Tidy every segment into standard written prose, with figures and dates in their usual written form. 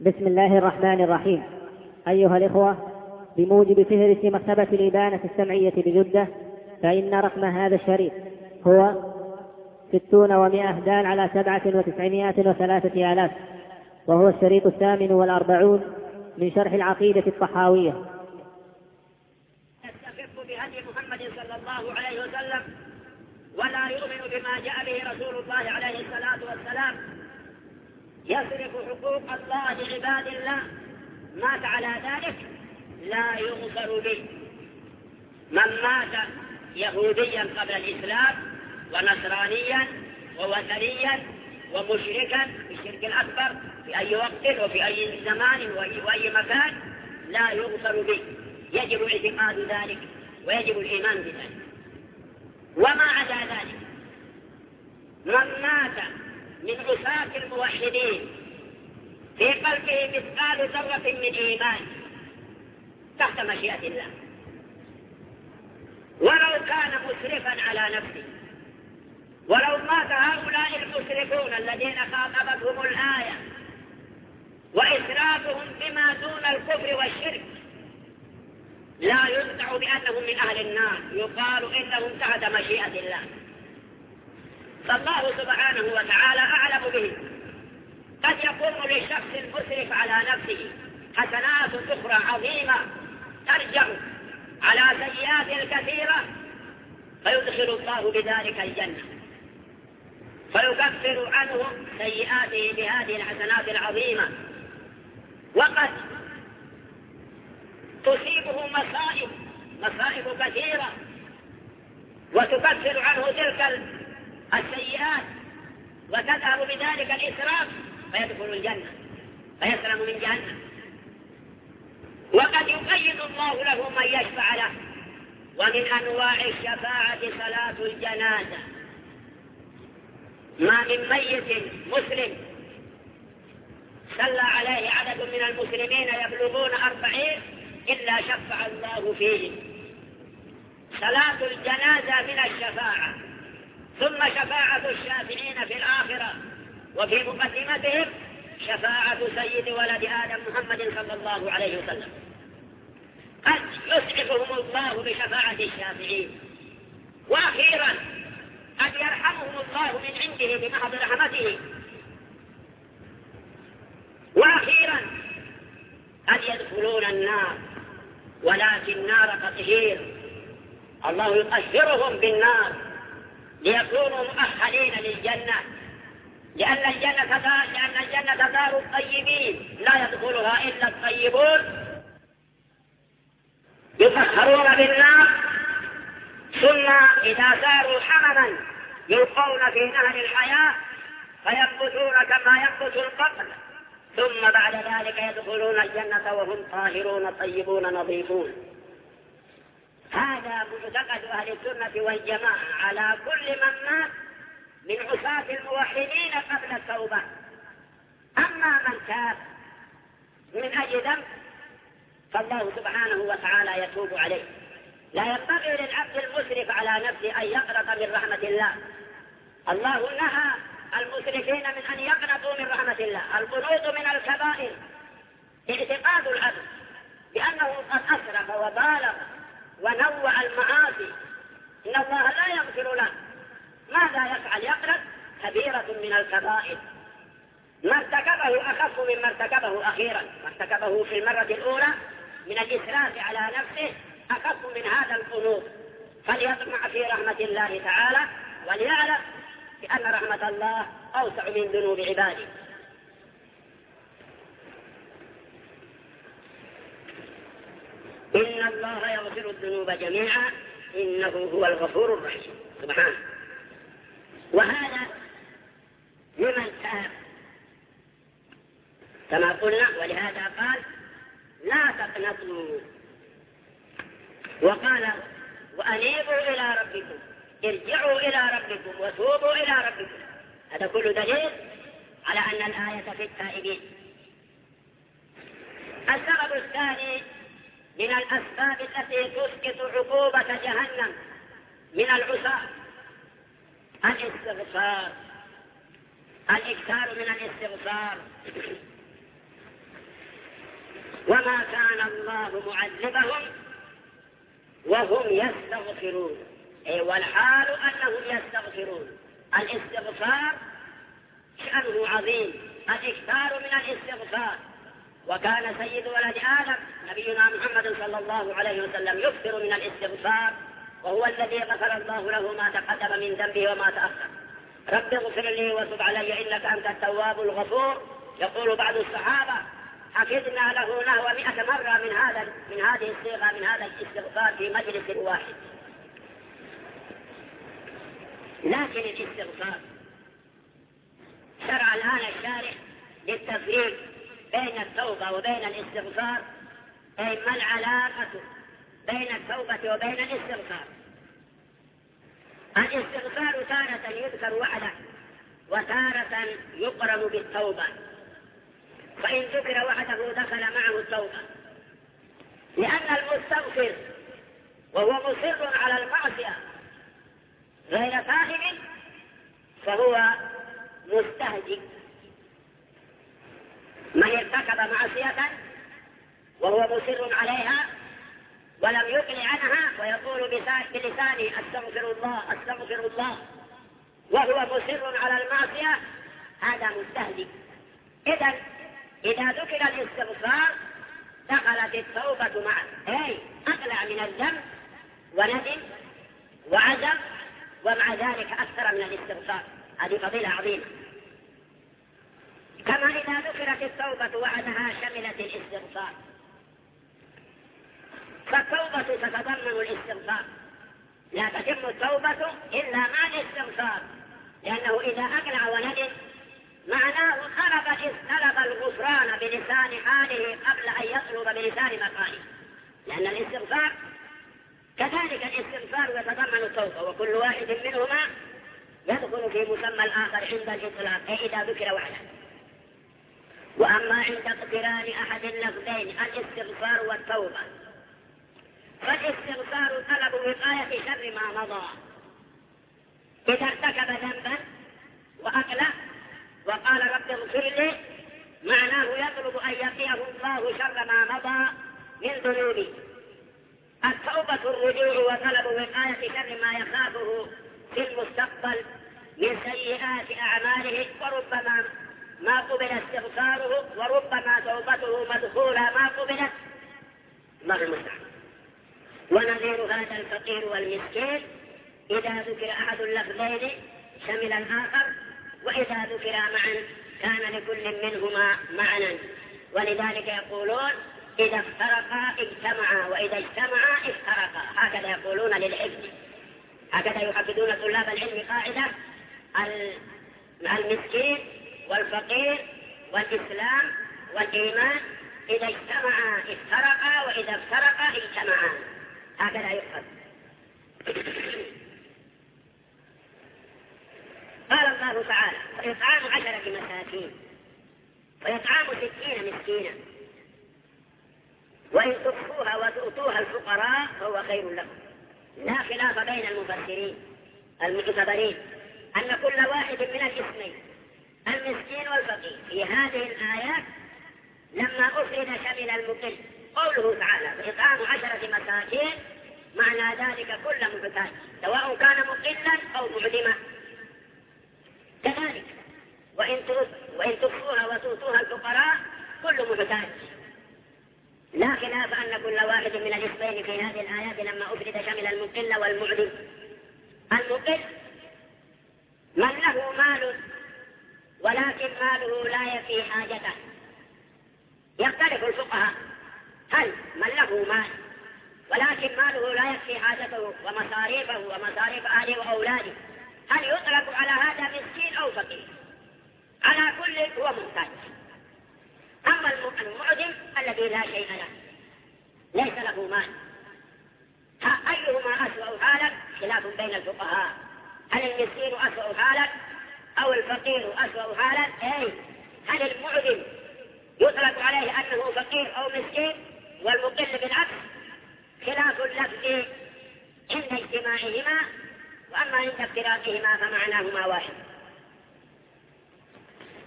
بسم الله الرحمن الرحيم. أيها الإخوة، بموجب فهرس مكتبة الإبانة السمعية بجدة، فإن رقم هذا الشريط هو 60 و100 دال على 7903 آلاف، وهو الشريط 48 من شرح العقيدة الطحاوية. يستخف بهدي محمد صلى الله عليه وسلم ولا يؤمن بما جاء به رسول الله عليه الصلاة والسلام، يصرف حقوق الله لعباد الله، مات على ذلك لا يغفر به. من مات يهوديا قبل الإسلام ونصرانيا ووثنيا ومشركا بالشرك الأكبر في أي وقت وفي أي زمان وأي مكان لا يغفر به، يجب اعتقاد ذلك ويجب الإيمان بذلك. وما عدا ذلك من مات من عصاة الموحدين في قلبه مثقال ذرة من إيمان تحت مشيئة الله، ولو كان مسرفا على نفسه، ولو مات هؤلاء المسرفون الذين خاطبتهم الآية وإسرافهم بما دون الكفر والشرك، لا يقطع بأنهم من أهل النار، يقال إنهم تحت مشيئة الله. فالله سبحانه وتعالى أعلم به. قد يكون للشخص المسرف على نفسه حسنات أخرى عظيمة ترجع على سيئات كثيرة، فيدخل الله بذلك الجنة، فيكفر عنه سيئاته بهذه الحسنات العظيمة. وقد تصيبه مصائب كثيرة وتكفر عنه تلك السيئات وتذهب بذلك الإسراف، فيدخل الجنة فيسلم من جهنم. وقد يقيد الله له من يشفع له. ومن أنواع الشفاعة صلاة الجنازة، ما من ميت مسلم صلى عليه عدد من المسلمين يبلغون 40 إلا شفع الله فيه. صلاة الجنازة من الشفاعة، ثم شفاعة الشافعين في الآخرة، وفي مقدمتهم شفاعة سيد ولد آدم محمد صلى الله عليه وسلم. قد يسعفهم الله بشفاعة الشافعين. وأخيرا قد يرحمهم الله من عنده بمحض رحمته. وأخيرا قد يدخلون النار، ولكن نار تطهير، الله يطهرهم بالنار ليكونوا مؤهلين للجنة، لأن الجنة دار الطيبين لا يدخلها إلا الطيبون. يطهرون بالنار، ثم إذا صاروا حمما يلقون في نهر الحياة فينبتون كما ينبت القبل، ثم بعد ذلك يدخلون الجنة وهم طاهرون طيبون نظيفون. هذا معتقد أهل السنة والجماعة على كل من مات من عصاة الموحدين قبل التوبة. أما من تاب من أجل ذنب فالله سبحانه وتعالى يتوب عليه. لا ينبغي للعبد المسرف على نفسه أن يقنط من رحمة الله. الله نهى المسرفين من أن يقنطوا من رحمة الله. القنوط من الكبائر، اعتقاد العبد بأنه قد أسرف وبالغ ونوع المعاصي، إن الله لا يغفر له. ماذا يفعل؟ يقنط. كبيرة من الكبائر، ما ارتكبه أخف مما ارتكبه أخيرا. ما ارتكبه في المرة الأولى من الإسراف على نفسه أخف من هذا القنوط. فليطمع في رحمة الله تعالى وليعلم بأن رحمة الله أوسع من ذنوب عباده. إن الله يغفر الذنوب جميعا إنه هو الغفور الرحيم سبحانه. وهذا لمن تاب كما قلنا، ولهذا قال لا تقنطوا، وقال وأنيبوا إلى ربكم، ارجعوا إلى ربكم وتوبوا إلى ربكم. هذا كل دليل على أن الآية في التائبين. السبب الثاني من الأسباب التي تسقط عقوبة جهنم من العصاة الاستغفار، الإكثار من الاستغفار. وما كان الله معذبهم وهم يستغفرون، أي والحال أنهم يستغفرون. الاستغفار شأنه عظيم، الإكثار من الاستغفار. وكان سيد ولد آدم نبينا محمد صلى الله عليه وسلم يكثر من الاستغفار، وهو الذي غفر الله له ما تقدم من ذنبه وما تأخر. رب اغفر لي وتب علي إنك أنت التواب الغفور. يقول بعض الصحابة حفظنا له نحو 100 مرة من هذه الصيغة، من هذا الاستغفار في مجلس واحد. لكن الاستغفار شرع الآن الشارع للتفريق بين التوبة وبين الاستغفار، أي ما العلاقة بين التوبة وبين الاستغفار. الاستغفار تارة يذكر وحده وتارة يقرن بالتوبة، فإن ذكر وحده دخل معه التوبة، لأن المستغفر وهو مصر على المعصية غير تائب فهو مستهزئ. من ارتكب معصية وهو مصر عليها ولم يقل عنها ويقول بلسانه استغفر الله استغفر الله وهو مصر على المعصية، هذا مستهزئ. إذا ذكر الاستغفار دخلت التوبة معه، أي أقلع من الذنب وندم وعزم، ومع ذلك أكثر من الاستغفار. هذه فضيلة عظيمة. كما إذا ذكرت التوبة وحدها شملت الاستغفار، فالتوبة تتضمن الاستغفار، لا تتم التوبة إلا مع الاستغفار، لأنه إذا أقلع وندم معناه طلب الغفران بلسان حاله قبل أن يطلب بلسان مقاله، لأن الاستغفار كذلك الاستغفار يتضمن التوبة، وكل واحد منهما يدخل في مسمى الآخر عند الإطلاق، أي إذا ذكر وحده. وأما عند اقتران أحد اللفظين الاستغفار والتوبة، فالاستغفار طلب وقاية شر ما مضى. إذا ارتكب ذنبا وأقلع وقال رب اغفر لي، معناه يطلب أن يقيه الله شر ما مضى من ذنوبه. التوبة الرجوع وطلب وقاية شر ما يخافه في المستقبل من سيئات أعماله، وربما ما قبل استغفاره وربما توبته مدخولة ما قبلت، الله المستعان. ونظير هذا الفقير والمسكين إذا ذكر أحد اللفظين شمل الآخر، وإذا ذكر معا كان لكل منهما معنى. ولذلك يقولون إذا افترقا اجتمعا وإذا اجتمعا افترقا، هكذا يقولون للحفظ، هكذا يحفظون طلاب العلم قاعدة: المسكين والفقير والإسلام والإيمان إذا اجتمعا افترقا وإذا افترقا اجتمعا، هكذا يحفظ. قال الله تعالى: وإطعام 10 مساكين وإطعام 60 مسكينا وإن تخفوها وتؤتوها الفقراء فهو خير لكم. لا خلاف بين المفسرين المعتبرين أن كل واحد من الاسمين المسكين والفقير في هذه الآيات لما أفرد شمل المقل. قوله تعالى: وإطعام 10 مساكين، معنى ذلك كل محتاج سواء كان مقلا أو معدما. كذلك وإن تخفوها وتؤتوها الفقراء كل محتاج. لا خلاف أن كل واحد من الاسمين في هذه الآيات لما أفرد شمل المقل والمعدم. المقل من له مال ولكن ماله لا يفي حاجته. يختلف الفقهاء، هل من له مال ولكن ماله لا يكفي حاجته ومصاريفه ومصاريف أهله وأولاده، هل يطلق على هذا مسكين أو فقير؟ على كل هو محتاج. أما المعدم الذي لا شيء له ليس له مال، أيهما أسوأ حالا؟ خلاف بين الفقهاء، هل المسكين أسوأ حالا أو الفقير أسوأ حالا؟ هل المعدم يطلق عليه أنه فقير أو مسكين والمقل بالعكس؟ خلاف اللفظ عند اجتماعهما، وأما عند افتراقهما فمعناهما واحد.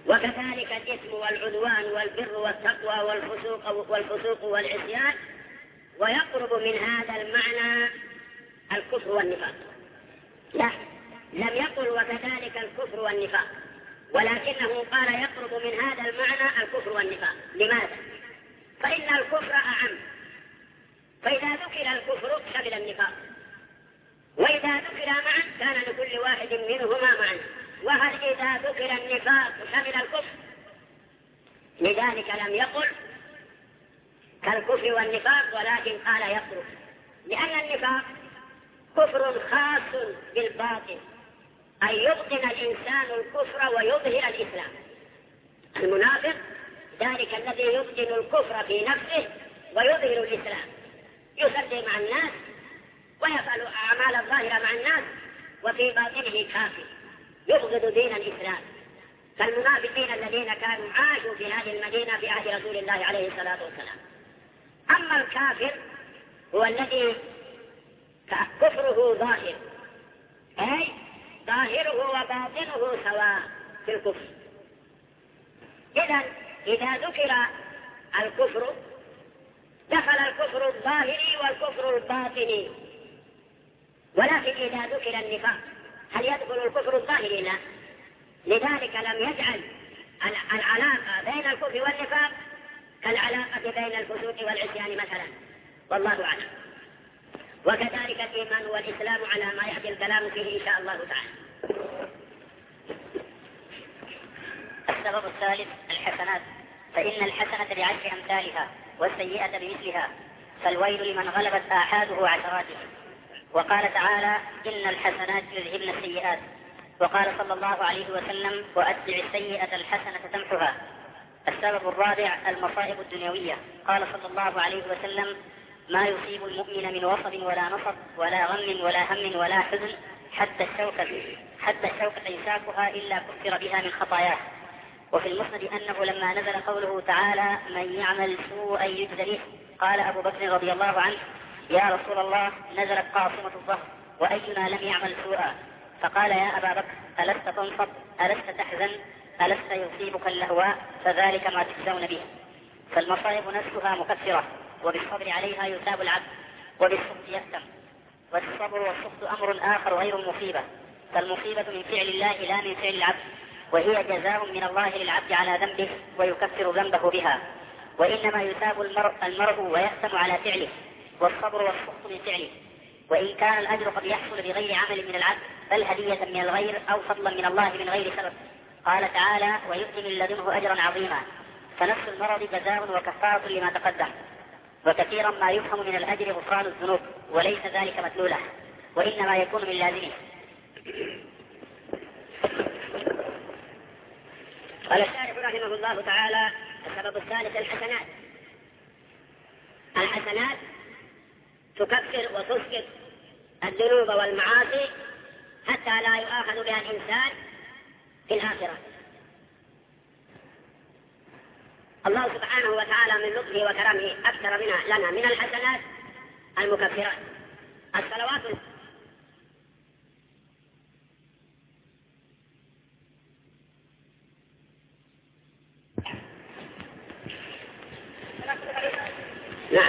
وكذلك الإثم والعدوان والبر والتقوى والفسوق والعصيان، ويقرب من هذا المعنى الكفر والنفاق. لا، لم يقل وكذلك الكفر والنفاق، ولكنه قال يقرب من هذا المعنى الكفر والنفاق. لماذا؟ فإن الكفر أعم، فإذا ذكر الكفر شمل النفاق، وإذا ذكر معا كان لكل واحد منهما معا. وهل إذا ذكر النفاق شمل الكفر؟ لذلك لم يقل كالكفر والنفاق، ولكن قال يقرب، لأن النفاق كفر خاص بالباطن، أي يبطن الإنسان الكفر ويظهر الإسلام. المنافق ذلك الذي يبطن الكفر في نفسه ويظهر الإسلام، يصلي مع الناس ويفعل أعمال الظاهرة مع الناس، وفي باطنه كافر يبغض دين الإسلام، كالمنافقين الذين كانوا عاشوا في هذه المدينة في عهد رسول الله عليه الصلاة والسلام. أما الكافر هو الذي كفره ظاهر، أي ظاهره وباطنه سواء في الكفر. إذا ذكر الكفر دخل الكفر الظاهري والكفر الباطني، ولكن إذا ذكر النفاق هل يدخل الكفر الظاهري؟ لا. لذلك لم يجعل العلاقة بين الكفر والنفاق كالعلاقة بين الفسوق والعصيان مثلا، والله أعلم. وكذلك الإيمان والإسلام على ما يأتي الكلام فيه إن شاء الله تعالى. السبب الثالث الحسنات، فإن الحسنة بعشر أمثالها والسيئة بمثلها، فالويل لمن غلبت آحاده عشراته. وقال تعالى: إن الحسنات يذهبن السيئات. وقال صلى الله عليه وسلم: وأتبع السيئة الحسنة تمحها. السبب الرابع المصائب الدنيوية، قال صلى الله عليه وسلم: ما يصيب المؤمن من وصب ولا نصب ولا غم ولا هم ولا حزن حتى الشوكة يساكها إلا كفر بها من خطاياه. وفي المسند أنه لما نزل قوله تعالى: من يعمل سوءا يجز به، قال أبو بكر رضي الله عنه: يا رسول الله، نزلت قاصمة الظهر وأينا لم يعمل سوءا؟ فقال: يا أبا بكر، ألست تنصب؟ ألست تحزن؟ ألست يصيبك اللهواء؟ فذلك ما تجزون به. فالمصائب نفسها مكفرة، وبالصبر عليها يثاب العبد، وبالسخط يأثم. والصبر والسخط أمر آخر غير المصيبة، فالمصيبة من فعل الله لا من فعل العبد، وهي جزاء من الله للعبد على ذنبه ويكفر ذنبه بها، وإنما يثاب المرء ويأثم على فعله، والصبر والسخط من فعله. وإن كان الأجر قد يحصل بغير عمل من العبد، بل هدية من الغير أو فضلا من الله من غير سبب. قال تعالى: ويؤتي من لدنه أجرا عظيما. فنفس المرض جزاء وكفارة لما تقدم. وكثيرا ما يفهم من الأجر غفران الذنوب، وليس ذلك مدلوله، وإنما يكون من لازمه. قال الشارح رحمه الله تعالى: السبب الثالث الحسنات. الحسنات تكفر وتسقط الذنوب والمعاصي حتى لا يؤاخذ بها الإنسان في الآخرة. الله سبحانه وتعالى من لطفه وكرمه أكثر لنا من الحسنات المكفرات. الصلوات نعم.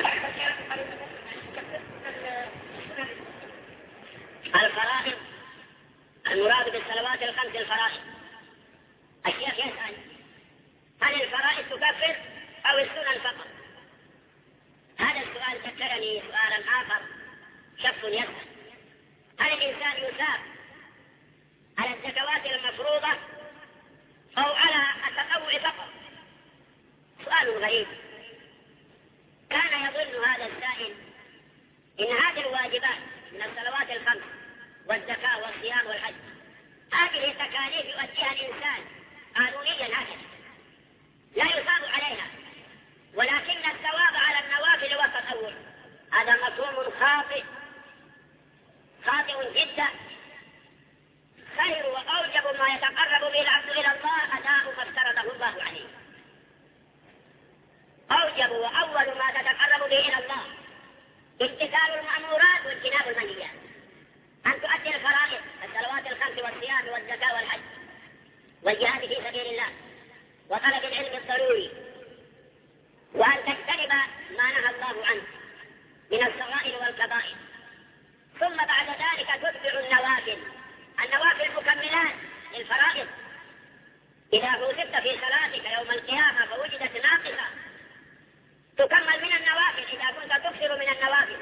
الفرائض، المراد بالصلوات الخمس الفرائض. الشيخ يسأل: هل الفرائض تكفر أو السنن فقط؟ هذا السؤال ذكرني سؤالا آخر. شخص يسأل: هل الإنسان يثاب على الزكوات المفروضة أو على التطوع فقط؟ سؤال غريب. كان يظن هذا السائل إن هذه الواجبات من الصلوات الخمس والزكاة والصيام والحج هذه التكاليف يؤديها الإنسان قانونيا هكذا لا يثاب عليها، ولكن الثواب على النوافل والتطوع. هذا مفهوم خاطئ جدا. خير وأوجب ما يتقرب به العبد إلى الله أداء ما افترضه الله عليه. أوجب وأول ما تتقرب به إلى الله امتثال المأمورات واجتناب المنهيات. أن تؤدي الفرائض الصلوات الخمس والصيام والزكاة والحج والجهاد في سبيل الله وطلب العلم الضروري، وأن تجتنب ما نهى الله عنه من الصغائر والكبائر، ثم بعد ذلك تتبع النوافل مكملات للفرائض. إذا فوزت في صلاتك يوم القيامة فوجدت ناقصة تكمل من النوافل إذا كنت تكثر من النوافل.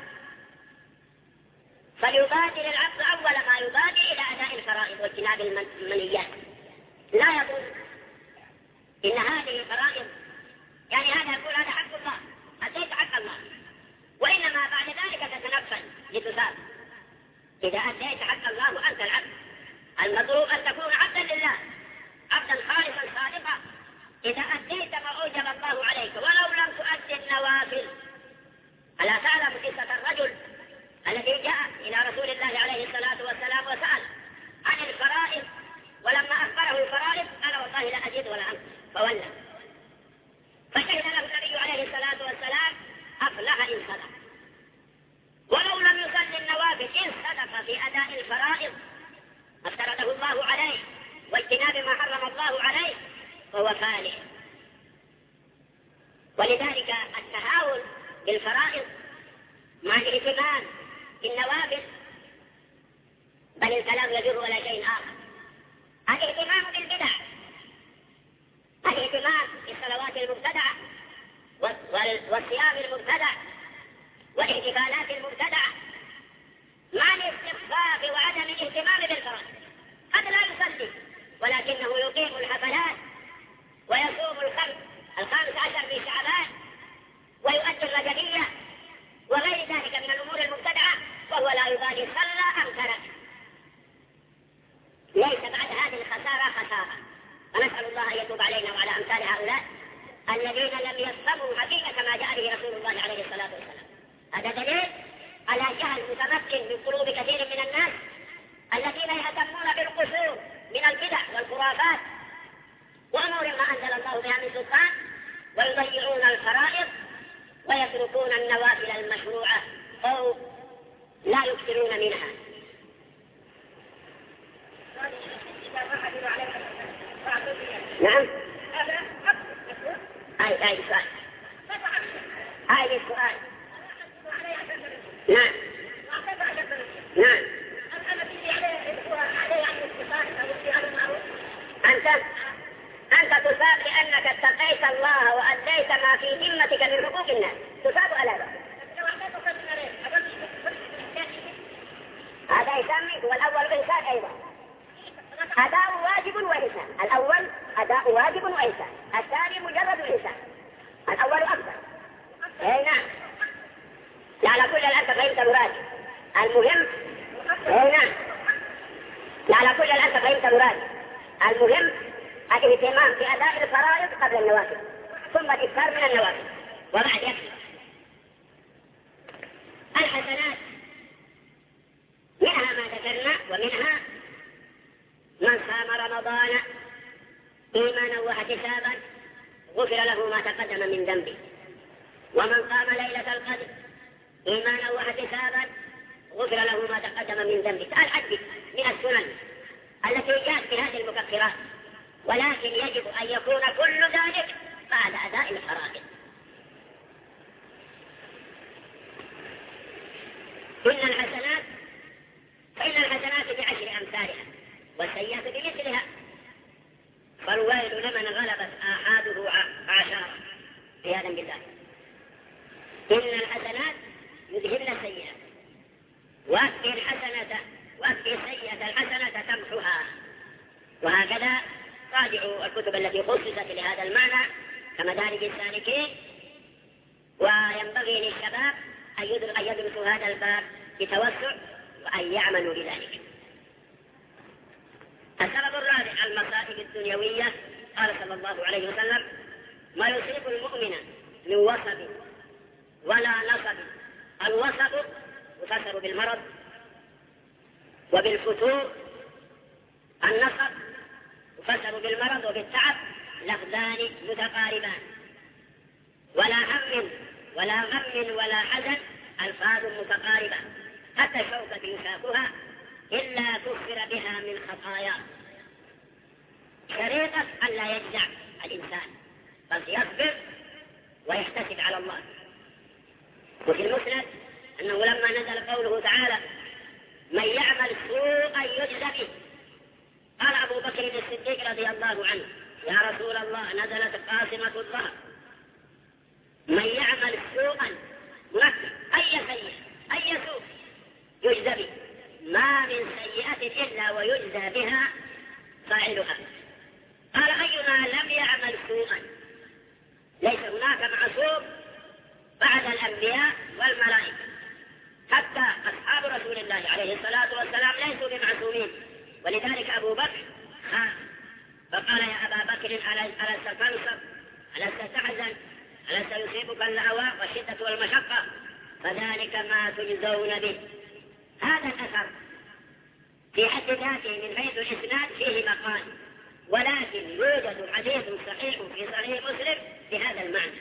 فليبادر العبد أول ما يبادر إلى أداء الفرائض واجتناب المنيات. لا يقول إن هذه فرائض، يعني هذا يقول هذا حق الله، أديت حق الله، وإنما بعد ذلك تتنفل لتثاب. إذا أديت حق الله وأنت العبد، المطلوب أن تكون عبدا لله، عبدا خالصا صادقا. إذا أديت ما أوجب الله عليك ولو لم تؤدي النوافل. ألا تعلم قصة الرجل الذي جاء إلى رسول الله عليه الصلاة والسلام وسأل عن الفرائض، ولما أخبره الفرائض قال والله لا أجد ولا أنت، فولى. فشهد له النبي عليه الصلاة والسلام أفلح إن صدق، ولو لم يصل النوافل إن صدق في أداء الفرائض ما افترضه الله عليه واجتناب ما حرم الله عليه فهو فالح. ولذلك التهاون بالفرائض مع الاهتمام بالنوافل، بل الكلام يجر ولا شيء آخر. الاهتمام بالبدع، الاهتمام بالصلوات المبتدعة والصيام المبتدع والاحتفالات المبتدعة، مع الاستخفاف وعدم الاهتمام بالفرائض. قد لا يصلي ولكنه يقيم الحفلات ويصوم ال15 في شعبان ويؤدي الرجبية وغير ذلك من الأمور المبتدعة، وهو لا يبالي صلى أم ترك. ليس بعد هذه الخسارة خسارة. ونسأل الله أن يتوب علينا وعلى أمثال هؤلاء الذين لم يفهموا حقيقة ما جاء به رسول الله عليه الصلاة والسلام. هذا دليل على جهل متمكن من قلوب كثير من الناس الذين يهتمون بالقصور من البدع والخرافات وأمور ما أنزل الله بها من سلطان، ويضيعون الفرائض ويتركون النوافل المشروعة أو لا يكثرون منها. نعم. أي سؤال. أي سؤال. نعم. نعم. أنت تصاب لأنك اتقيت الله وأديت ما في ذمتك من حقوق الناس، تصاب على ذلك. هذا يسمى والأول إحسان أيضا. أداء واجب وإحسان. الأول أداء واجب وإحسان، الثاني مجرد إحسان. الأول أكبر. أي نعم. لا على كل الأنت فهمت مرادي. المهم أي نعم. لا على كل الأنت فهمت مرادي. المهم الاهتمام بأداء الفرائض قبل النوافل، ثم الإكثار من النوافل، وبعد يكفي. الحسنات منها ما ذكرنا، ومنها من صام رمضان إيمانا واحتسابا غفر له ما تقدم من ذنبه، ومن قام ليلة القدر إيمانا واحتسابا غفر له ما تقدم من ذنبه. الحج من السنن التي جاءت بهذه المكفرات، ولكن يجب أن يكون كل ذلك بعد أداء الفرائض. فإن الحسنات بعشر أمثالها والسيئات بمثلها، فالويل لمن غلبت آحاده عشرة عياذا بالله. إن الحسنات يذهبن السيئات، وأكفي السيئة الحسنة تمحها. وهكذا راجعوا الكتب التي خصصت لهذا المعنى كمدارج السالكين، وينبغي للشباب أن يدرسوا هذا الباب بتوسع وأن يعملوا بذلك. السبب الرابع المصائب الدنيوية. قال صلى الله عليه وسلم: ما يصيب المؤمن من وصب ولا نصب. الوصب يفسر بالمرض وبالفتور، النصب يفسر بالمرض وبالتعب، لفظان متقاربان. ولا هم ولا غم ولا حزن ألفاظ متقاربة، حتى الشوكة يشاكها إلا تغفر بها من خطايا. شريطة أن لا يجزع الإنسان، بل يصبر ويحتسب على الله. وفي المسند أنه لما نزل قوله تعالى من يعمل سوءا يجزى به، قال أبو بكر الصديق رضي الله عنه يا رسول الله نزلت قاسمة الظهر، من يعمل سوءا مركب أي سيئة أي سوء يجزى به، ما من سيئة إلا ويجزى بها فاعلها. قال أينا لم يعمل سوءا؟ ليس هناك معصوم بعد الأنبياء والملائكة، حتى أصحاب رسول الله عليه الصلاة والسلام ليسوا بمعصومين. ولذلك أبو بكر خاف فقال يا أبا بكر ألست تنصب ألست تحزن ألست يصيبك اللهواء والشدة والمشقة فذلك ما تجزون به. هذا الأثر في حد ذاته من حيث الإسناد فيه مقال، ولكن يوجد حديث صحيح في صحيح مسلم بهذا المعنى.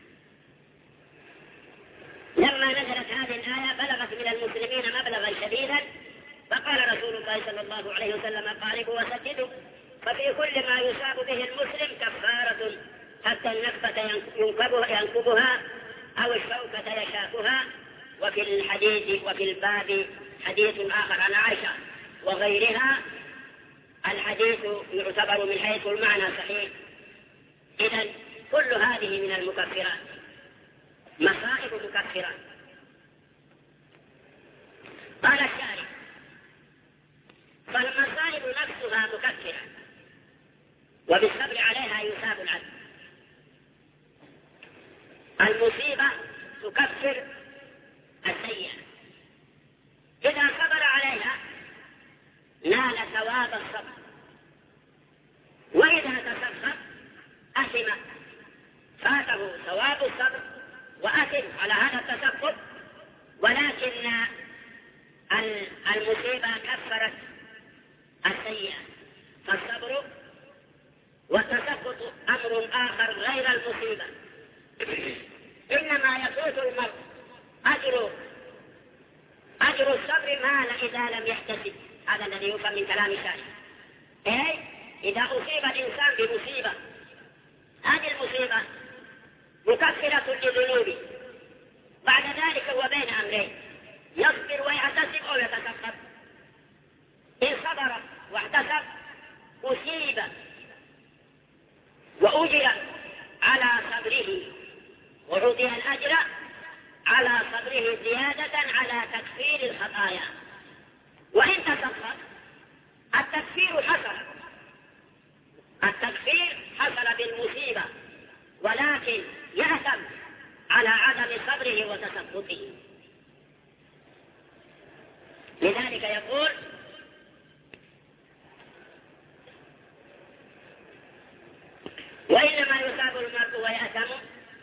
لما نزلت هذه الآية بلغت من المسلمين مبلغا شديدا، فقال رسول الله صلى الله عليه وسلم قاربوا وسددوا، ففي كل ما يصاب به المسلم كفارة، حتى النكبة ينكبها أو الشوكة يشاكها. وفي الحديث وفي الباب حديث آخر عن عائشة وغيرها، الحديث يعتبر من حيث المعنى صحيح. إذن كل هذه من المكفرات، مصائب مكفرات. قال الشارع فالمصائب نفسها مكفرة وبالصبر عليها يثاب العبد. المصيبة تكفر السيئة، إذا صبر عليها نال ثواب الصبر، وإذا تسخط أثم فاته ثواب الصبر وأثم على هذا التسخط. ولكن المصيبة كفرت السيئة، فالصبر والتسخط أمر آخر غير المصيبة. إنما يفوت المرء أجر الصبر ما إذا لم يحتسب. هذا الذي يفهم من كلام الشارع. أي إذا أصيب الإنسان بمصيبة، هذه المصيبة مكفرة لذنوبه، بعد ذلك هو بين أمرين، يصبر ويحتسب أو يتسخط. إن صبر واحتسب أصيب وأجر على صبره وعطي الأجر على صبره زيادة على تكفير الخطايا. وإن تسخط التكفير حصل بالمصيبة، ولكن يأثم على عدم صبره وتسخطه. لذلك يقول وإنما يثاب المرء ويأثم.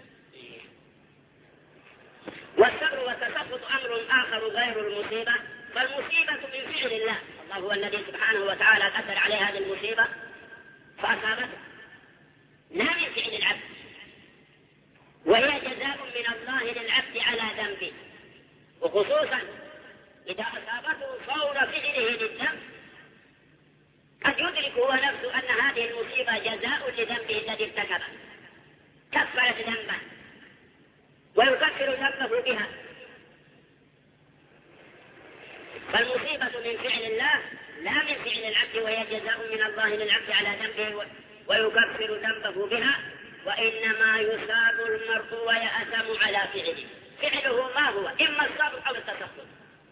والصبر والتسخط أمر آخر غير المصيبة، فالمصيبة من فعل الله. الله هو الذي سبحانه وتعالى قدر عليه هذه المصيبة فأصابته، لا من فعل العبد، وهي جزاء من الله للعبد على ذنبه. وخصوصا إذا أصابته فور فعله للذنب قد يدرك هو نفسه أن هذه المصيبة جزاء لذنبه الذي ارتكبه، كفرت ذنبه ويكفر ذنبه بها. فالمصيبة من فعل الله لا من فعل العبد، وهي جزاء من الله للعبد على ذنبه ويكفر ذنبه بها. وإنما يثاب المرء ويأثم على فعله. فعله ما هو؟ إما الصبر أو التسخط.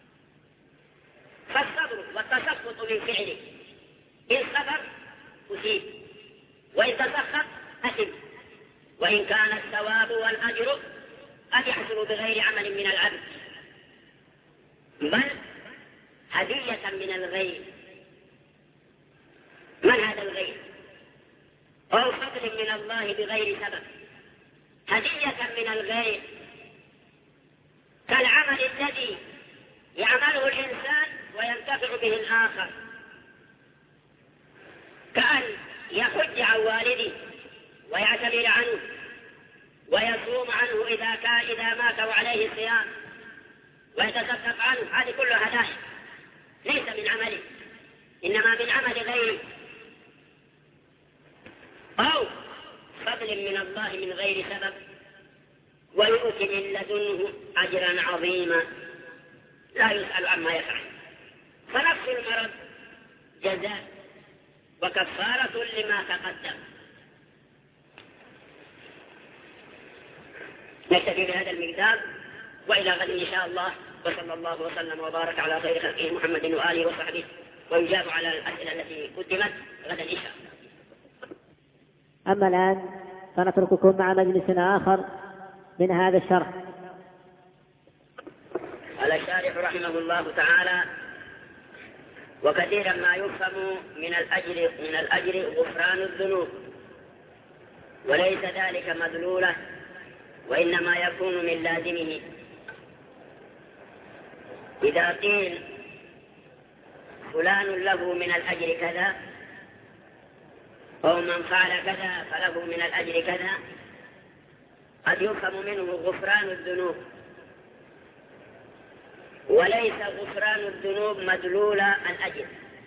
فالصبر والتسخط من فعله، إن صبر أصيب وإن تسخط أثم. وإن كان الثواب والأجر قد يحصل بغير عمل من العبد، بل هدية من الغير. من هذا الغير؟ أو فضل من الله بغير سبب، هدية من الغير، كالعمل الذي يعمله الإنسان وينتفع به الآخر، كأن يحج عن والده ويعتمر عنه ويصوم عنه إذا مات وعليه الصيام ويتصدق عنه. هذه كلها هدايا ليس من عمله، إنما من عمل غيره. أو فضل من الله من غير سبب ويؤتي من لدنه أجرا عظيما لا يسأل عما يفعل. فنفس المرض جزاء وكفارة لما تقدم. نكتفي بهذا المقدار وإلى غد إن شاء الله، وصلى الله وسلم وبارك على خير خلقه محمد وآله وصحبه، ويجاب على الأسئلة التي قدمت غدا إن شاء الله. أما الآن فنترككم مع مجلس آخر من هذا الشرح. قال الشارح رحمه الله تعالى: وكثيرا ما يفهم من الأجر غفران الذنوب، وليس ذلك مدلوله، وإنما يكون من لازمه. إذا قيل فلان له من الأجر كذا، أو من فعل كذا فله من الأجر كذا، قد يفهم منه غفران الذنوب، وليس غفران الذنوب مدلول الأجر.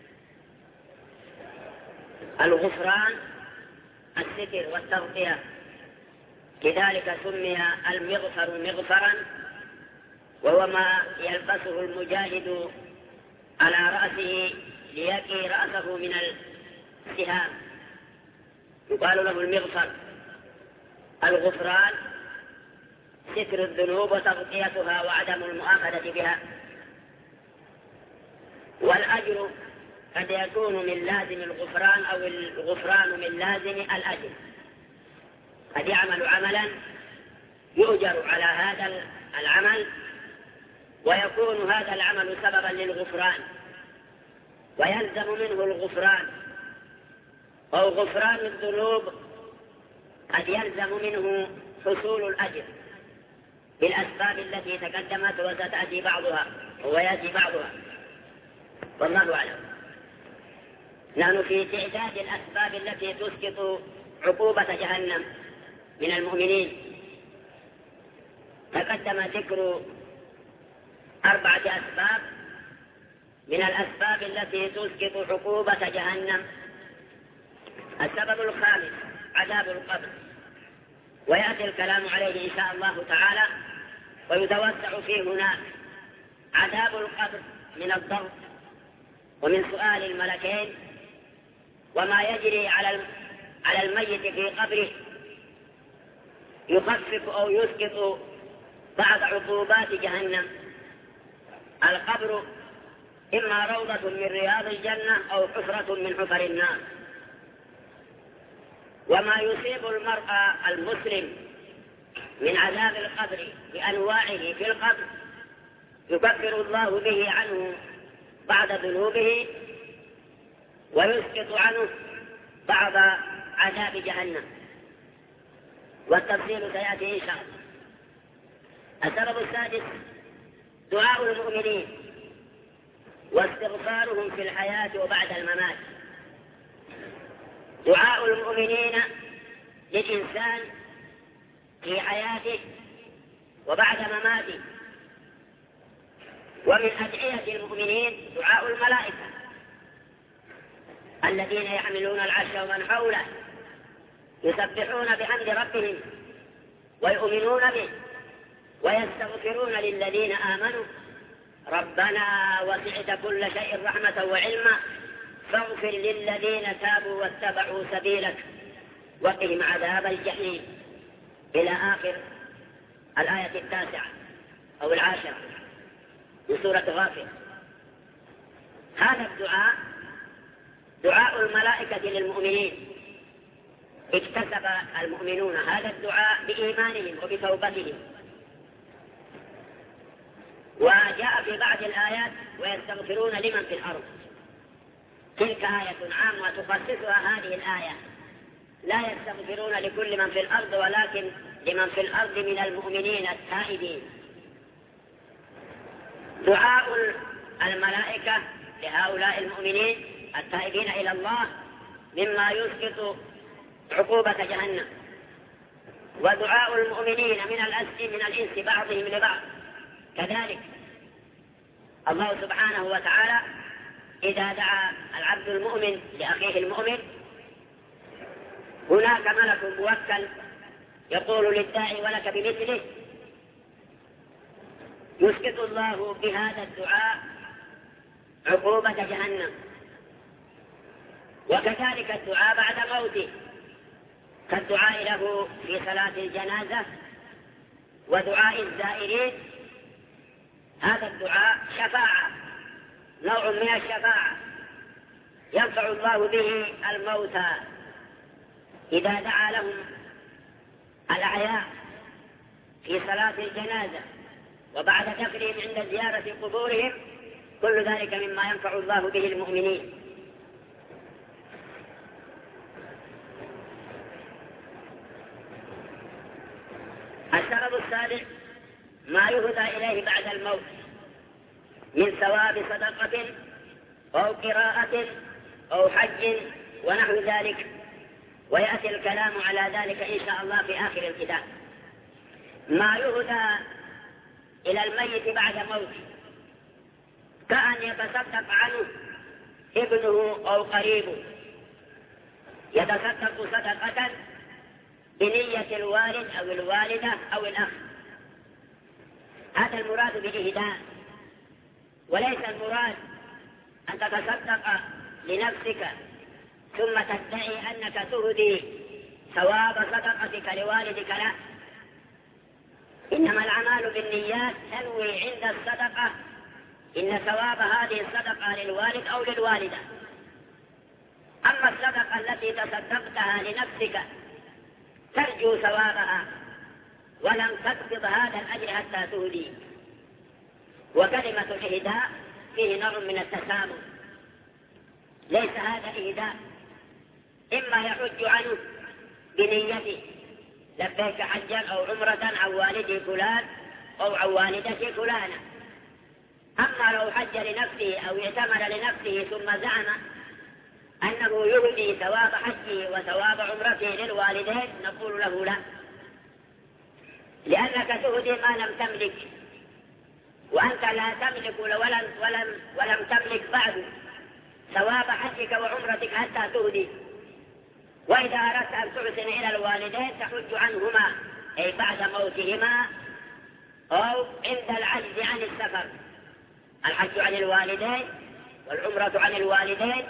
الغفران الستر والتغطية، لذلك سمي المغفر مغفرا، وهو ما يلبسه المجاهد على رأسه ليقي رأسه من السهام، يقال له المغفر. الغفران ستر الذنوب وتغطيتها وعدم المؤاخذة بها. والأجر قد يكون من لازم الغفران، أو الغفران من لازم الأجر. قد يعمل عملا يؤجر على هذا العمل، ويكون هذا العمل سببا للغفران ويلزم منه الغفران. أو غفران الذنوب قد يلزم منه حصول الأجر بالأسباب التي تقدمت وستأتي بعضها ويأتي بعضها، والله أعلم. نحن في تعداد الأسباب التي تسقط عقوبة جهنم من المؤمنين. تقدم ذكر 4 أسباب من الأسباب التي تسقط عقوبة جهنم. السبب الخامس عذاب القبر، ويأتي الكلام عليه إن شاء الله تعالى ويتوسع فيه هناك. عذاب القبر من الضغط ومن سؤال الملكين وما يجري على الميت في قبره، يخفف أو يسقط بعض عقوبات جهنم. القبر إما روضة من رياض الجنة أو حفرة من حفر النار. وما يصيب المرء المسلم من عذاب القبر بأنواعه في القبر يكفر الله به عنه بعض ذنوبه ويسقط عنه بعض عذاب جهنم، والتفصيل سيأتي إن شاء الله. السبب السادس دعاء المؤمنين واستغفارهم في الحياة وبعد الممات. دعاء المؤمنين للإنسان في حياته وبعد مماته. ومن أدعية المؤمنين دعاء الملائكة الذين يحملون العرش ومن حوله يسبحون بحمد ربهم ويؤمنون به ويستغفرون للذين آمنوا ربنا وسعت كل شيء رحمة وعلما فاغفر للذين تابوا واتبعوا سبيلك وقهم عذاب الجحيم، إلى آخر الآية 9 أو 10 من سورة غافر. هذا الدعاء دعاء الملائكة للمؤمنين. اكتسب المؤمنون هذا الدعاء بإيمانهم وبتوبتهم. وجاء في بعض الآيات ويستغفرون لمن في الأرض. تلك آية عامة تخصصها هذه الآية، لا يستغفرون لكل من في الأرض ولكن لمن في الأرض من المؤمنين التائبين. دعاء الملائكة لهؤلاء المؤمنين التائبين إلى الله مما يسقط عقوبة جهنم. ودعاء المؤمنين من الإنس بعضهم لبعض كذلك. الله سبحانه وتعالى إذا دعا العبد المؤمن لأخيه المؤمن هناك ملك موكل يقول للداعي ولك بمثله، يسقط الله بهذا الدعاء عقوبة جهنم. وكذلك الدعاء بعد موته كالدعاء له في صلاة الجنازة ودعاء الزائرين، هذا الدعاء شفاعة، نوع من الشفاعة ينفع الله به الموتى إذا دعا لهم الأحياء في صلاة الجنازة وبعد دفنهم عند زيارة قبورهم، كل ذلك مما ينفع الله به المؤمنين. السبب السابع ما يهدى إليه بعد الموت من ثواب صدقة أو قراءة أو حج ونحو ذلك، ويأتي الكلام على ذلك إن شاء الله في آخر الكتاب. ما يهدى إلى الميت بعد موته كأن يتصدق عنه ابنه أو قريبه، يتصدق صدقة بنية الوالد أو الوالدة أو الأخ، هذا المراد بالإهداء، وليس المراد أن تتصدق لنفسك ثم تدعي أنك تهدي ثواب صدقتك لوالدك، لا، إنما الأعمال بالنيات، تنوي عند الصدقة إن ثواب هذه الصدقة للوالد أو للوالدة. أما الصدقة التي تصدقتها لنفسك ترجو ثوابها ولم تقبض هذا الأجر حتى تهدي. وكلمة الإهداء فيه نوع من التسامح، ليس هذا إهداء، إما يحج عنه بنيته لبيك حجا أو عمرة عن والدي فلان أو عن والدتي فلانة، أما لو حج لنفسه أو اعتمر لنفسه ثم زعم أنه يهدي ثواب حجه وثواب عمرته للوالدين، نقول له لا، لأنك تهدي ما لم تملك، وأنت لا تملك ولم تملك بعد ثواب حجك وعمرتك حتى تهدي. وإذا أردت أن تحسن إلى الوالدين تحج عنهما أي بعد موتهما أو عند العجز عن السفر، الحج عن الوالدين والعمرة عن الوالدين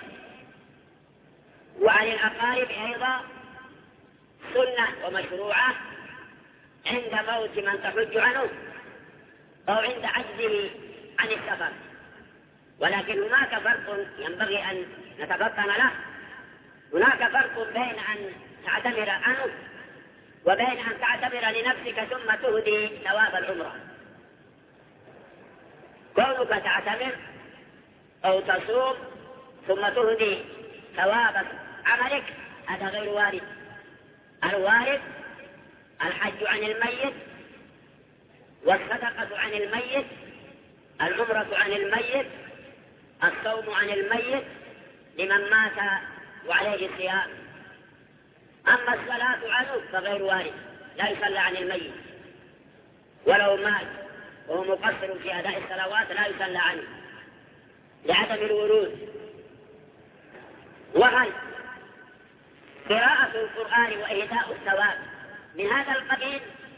وعن الأقارب أيضا سنة ومشروعة عند موت من تحج عنه أو عند عجزه عن السفر. ولكن هناك فرق ينبغي أن نتفطن له، هناك فرق بين أن تعتمر عنه وبين أن تعتمر لنفسك ثم تهدي ثواب العمرة. كونك تعتمر أو تصوم ثم تهدي ثواب عملك هذا غير وارد. الوارد الحج عن الميت والصدقة عن الميت، العمرة عن الميت، الصوم عن الميت لمن مات وعليه الصيام. أما الصلاة عنه فغير وارد، لا يصلى عن الميت، ولو مات وهو مقصر في أداء الصلوات لا يصلى عنه لعدم الورود. وهل قراءة القرآن وإهداء الثواب من هذا القبيل؟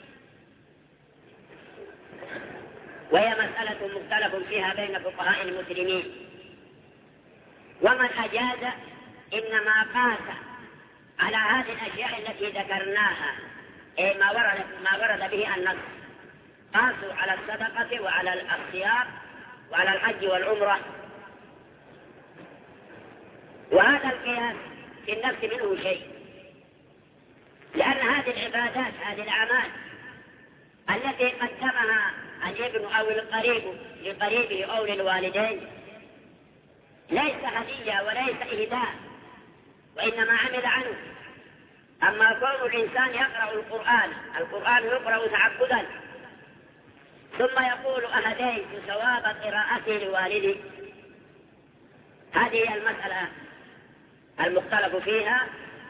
وهي مسألة مختلف فيها بين فقهاء المسلمين، ومن أجاز إنما قاس على هذه الأشياء التي ذكرناها أي ما ورد به النص، قاسوا على الصدقة وعلى الصيام وعلى الحج والعمرة. وهذا القياس في النفس منه شيء، لأن هذه العبادات هذه الأعمال التي قدمها الابن أو القريب لقريبه أو للوالدين ليس هدية وليس إهداء، وإنما عمل عنه. أما كون الإنسان يقرأ القرآن يقرأ تعبدا ثم يقول أهديت ثواب قراءتي لوالدي، هذه المسألة المختلف فيها.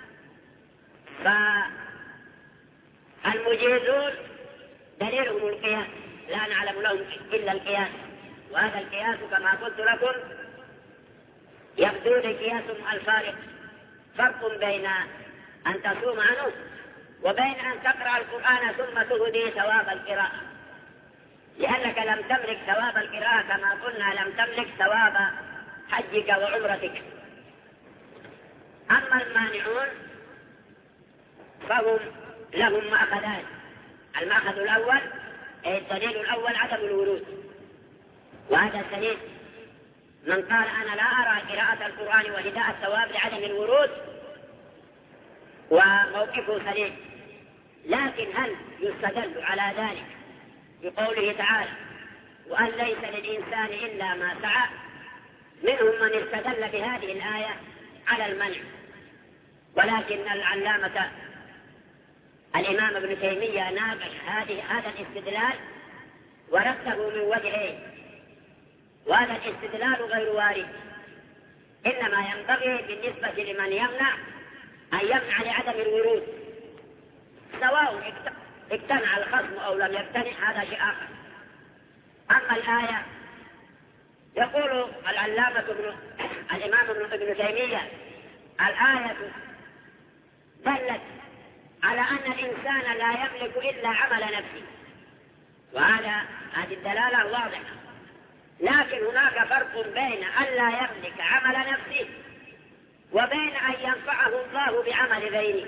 فالمجيزون دليلهم القياس، لا نعلم لهم إلا القياس، وهذا القياس كما قلت لكم يبدو لي قياس الفارق، فرق بين أن تصوم عنه، وبين أن تقرأ القرآن ثم تهدي ثواب القراءة، لأنك لم تملك ثواب القراءة كما قلنا لم تملك ثواب حجك وعمرتك. أما المانعون فهم لهم مأخذان. المأخذ الأول أي الدليل الأول عدم الورود، وهذا سليم. من قال أنا لا أرى قراءة القرآن وهداء الثواب لعدم الورود وموقفه سليم. لكن هل يستدل على ذلك بقوله تعالى وأن ليس للإنسان إلا ما سعى؟ منهم من استدل بهذه الآية على المنع، ولكن العلامة الإمام ابن تيمية ناقش هذا الاستدلال ورده من وجهين، وهذا الاستدلال غير وارد. إنما ينبغي بالنسبة لمن يمنع أن يمنع لعدم الورود، سواء اقتنع الخصم أو لم يقتنع، هذا شيء آخر. أما الآية يقول العلامة الإمام ابن تيمية الآية دلت على أن الإنسان لا يملك إلا عمل نفسه، هذه الدلالة واضحة. لكن هناك فرق بين أن لا يملك عمل نفسه وبين أن ينفعه الله بعمل غيره.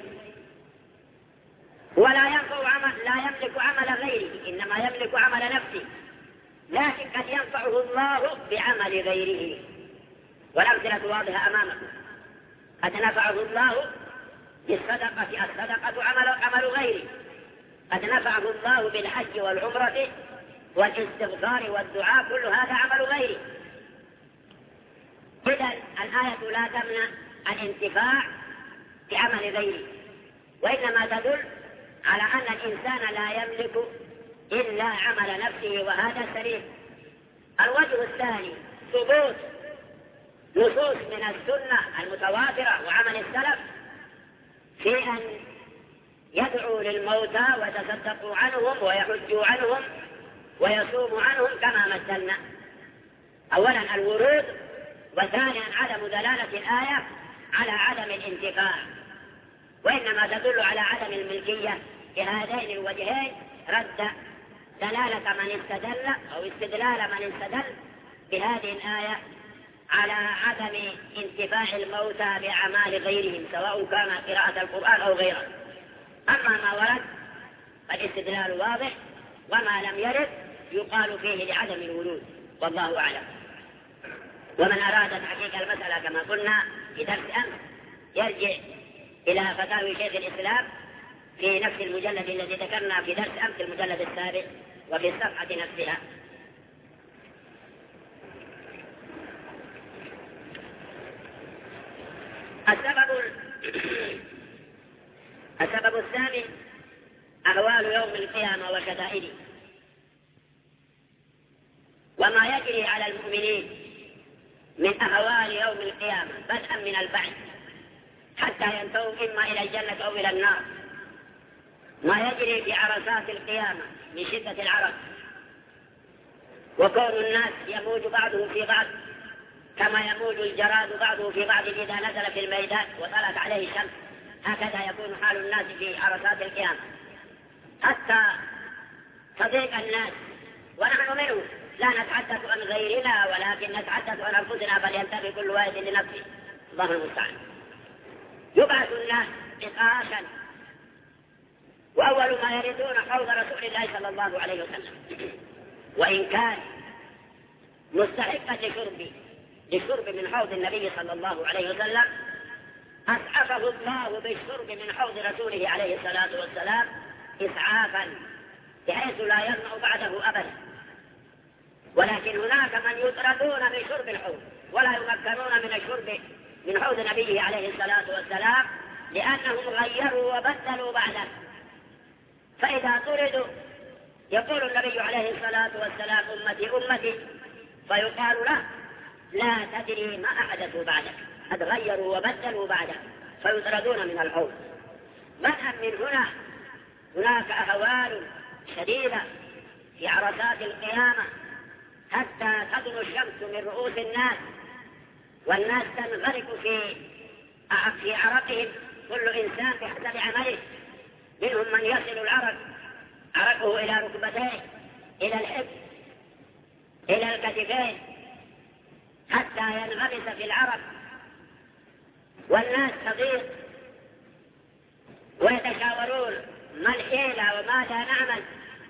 ولا لا يملك عمل غيره، إنما يملك عمل نفسه، لكن قد ينفعه الله بعمل غيره. والأمثلة واضحة أمامكم. قد نفعه الله بالصدقة، الصدقة عمل غيره. قد نفعه الله بالحج والعمرة والاستغفار والدعاء، كل هذا عمل غيره. إذن الآية لا تمنع الانتفاع بعمل غيره، وإنما تدل على أن الإنسان لا يملك إلا عمل نفسه، وهذا سليم. الوجه الثاني ثبوت نصوص من السنة المتواترة وعمل السلف في أن يدعوا للموتى ويتصدقوا عنهم ويحجوا عنهم ويصوموا عنهم كما مثلنا. أولا الورود، وثانيا عدم دلالة الآية على عدم الانتفاع، وإنما تدل على عدم الملكية. بهذين الوجهين رد دلالة من استدل أو استدلال من استدل بهذه الآية على عدم انتفاع الموتى بأعمال غيرهم، سواء كان قراءة القرآن أو غيره. أما ما ورد فالاستدلال واضح، وما لم يرد يقال فيه لعدم الورود، والله أعلم. ومن أراد تحقيق المسألة كما قلنا في درس أمس يرجع إلى فتاوي شيخ الإسلام في نفس المجلد الذي ذكرنا في درس أمس، المجلد السابق، وفي الصفحة نفسها. السبب الثامن أهوال يوم القيامة وشدائده، وما يجري على المؤمنين من أهوال يوم القيامة بدءا من البعث حتى ينتهوا إما إلى الجنة أو إلى النار. ما يجري في عرصات القيامة من شدة العرق، وكون الناس يموج بعضهم في بعض كما يموج الجراد بعضه في بعض إذا نزل في الميدان وطلعت عليه الشمس، هكذا يكون حال الناس في عرصات القيامة حتى تضيق الناس. ونحن منه لا نتحدث عن غيرنا، ولكن نتحدث عن أنفسنا، فلينتبه كل واحد لنفسه. الله المستعان. يبعث الناس نقاشا، وأول ما يردون حوض رسول الله صلى الله عليه وسلم، وإن كان مستحقا لشرب من حوض النبي صلى الله عليه وسلم، أسعفه الله بالشرب من حوض رسوله عليه الصلاة والسلام إسعافا بحيث لا يظمأ بعده أبدا. ولكن هناك من يطردون من شرب الحوض ولا يمكنون من الشرب من حوض نبيه عليه الصلاة والسلام، لأنهم غيروا وبدلوا بعده. فإذا طردوا يقول النبي عليه الصلاة والسلام أمتي أمتي، فيقال له لا تدري ما أحدثوا بعدك، قد غيروا وبدلوا بعدك، فيطردون من الحوض. بدءا من هنا هناك أهوال شديدة في عرصات القيامة حتى تدنو الشمس من رؤوس الناس، والناس تنغرق في عرقهم كل إنسان بحسب عمله. منهم من يصل عرقه إلى ركبتيه، إلى الحب، إلى الكتفين، حتى ينغمس في العرق، والناس تضيق ويتشاورون ما الحيلة وماذا نعمل،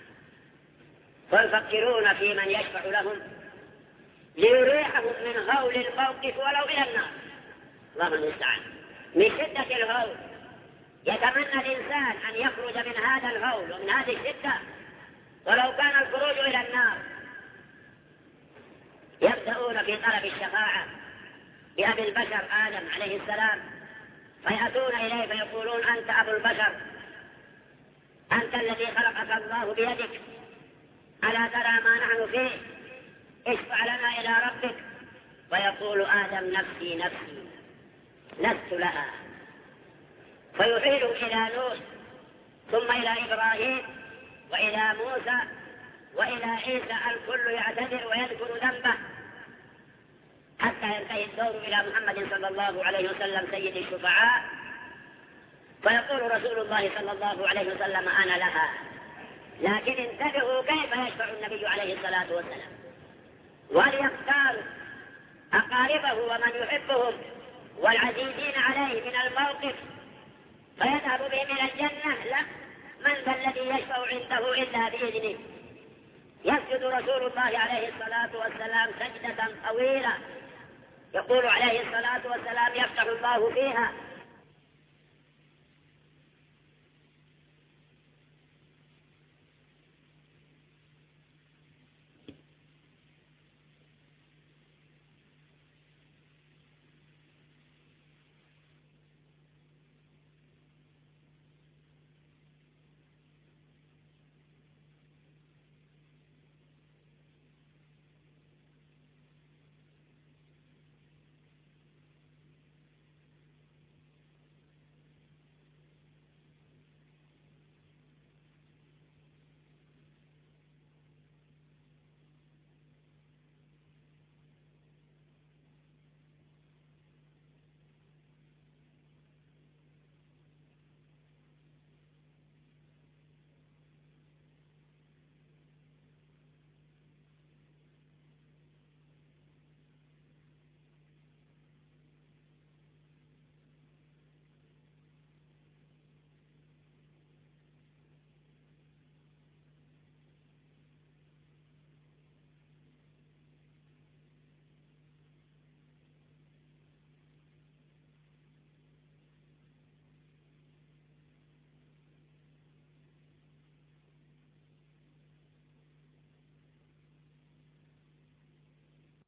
ويفكرون في من يشفع لهم ليريحهم من هول الموقف ولو إلى النار. الله المستعان. من شدة الهول يتمنى الإنسان أن يخرج من هذا الهول ومن هذه الشدة ولو كان الخروج إلى النار. يبدأون في طلب الشفاعة بأبي البشر آدم عليه السلام، فيأتون إليه فيقولون أنت أبو البشر، أنت الذي خلقك الله بيدك، ألا ترى ما نحن فيه، اشفع لنا إلى ربك. فيقول آدم نفسي نفسي لست لها. فيحيل إلى نوح ثم إلى إبراهيم وإلى موسى وإلى عيسى، الكل يعتذر ويذكر ذنبه حتى ينتهي الدور إلى محمد صلى الله عليه وسلم سيد الشفعاء. فيقول رسول الله صلى الله عليه وسلم أنا لها. لكن انتبهوا كيف يشفع النبي عليه الصلاة والسلام، وليختار أقاربه ومن يحبهم والعزيزين عليه من الموقف فيذهب بهم إلى الجنة. لا، من ذا الذي يشفع عنده إلا بإذنه. يسجد رسول الله عليه الصلاة والسلام سجدة طويلة، يقول عليه الصلاة والسلام يفتح الله فيها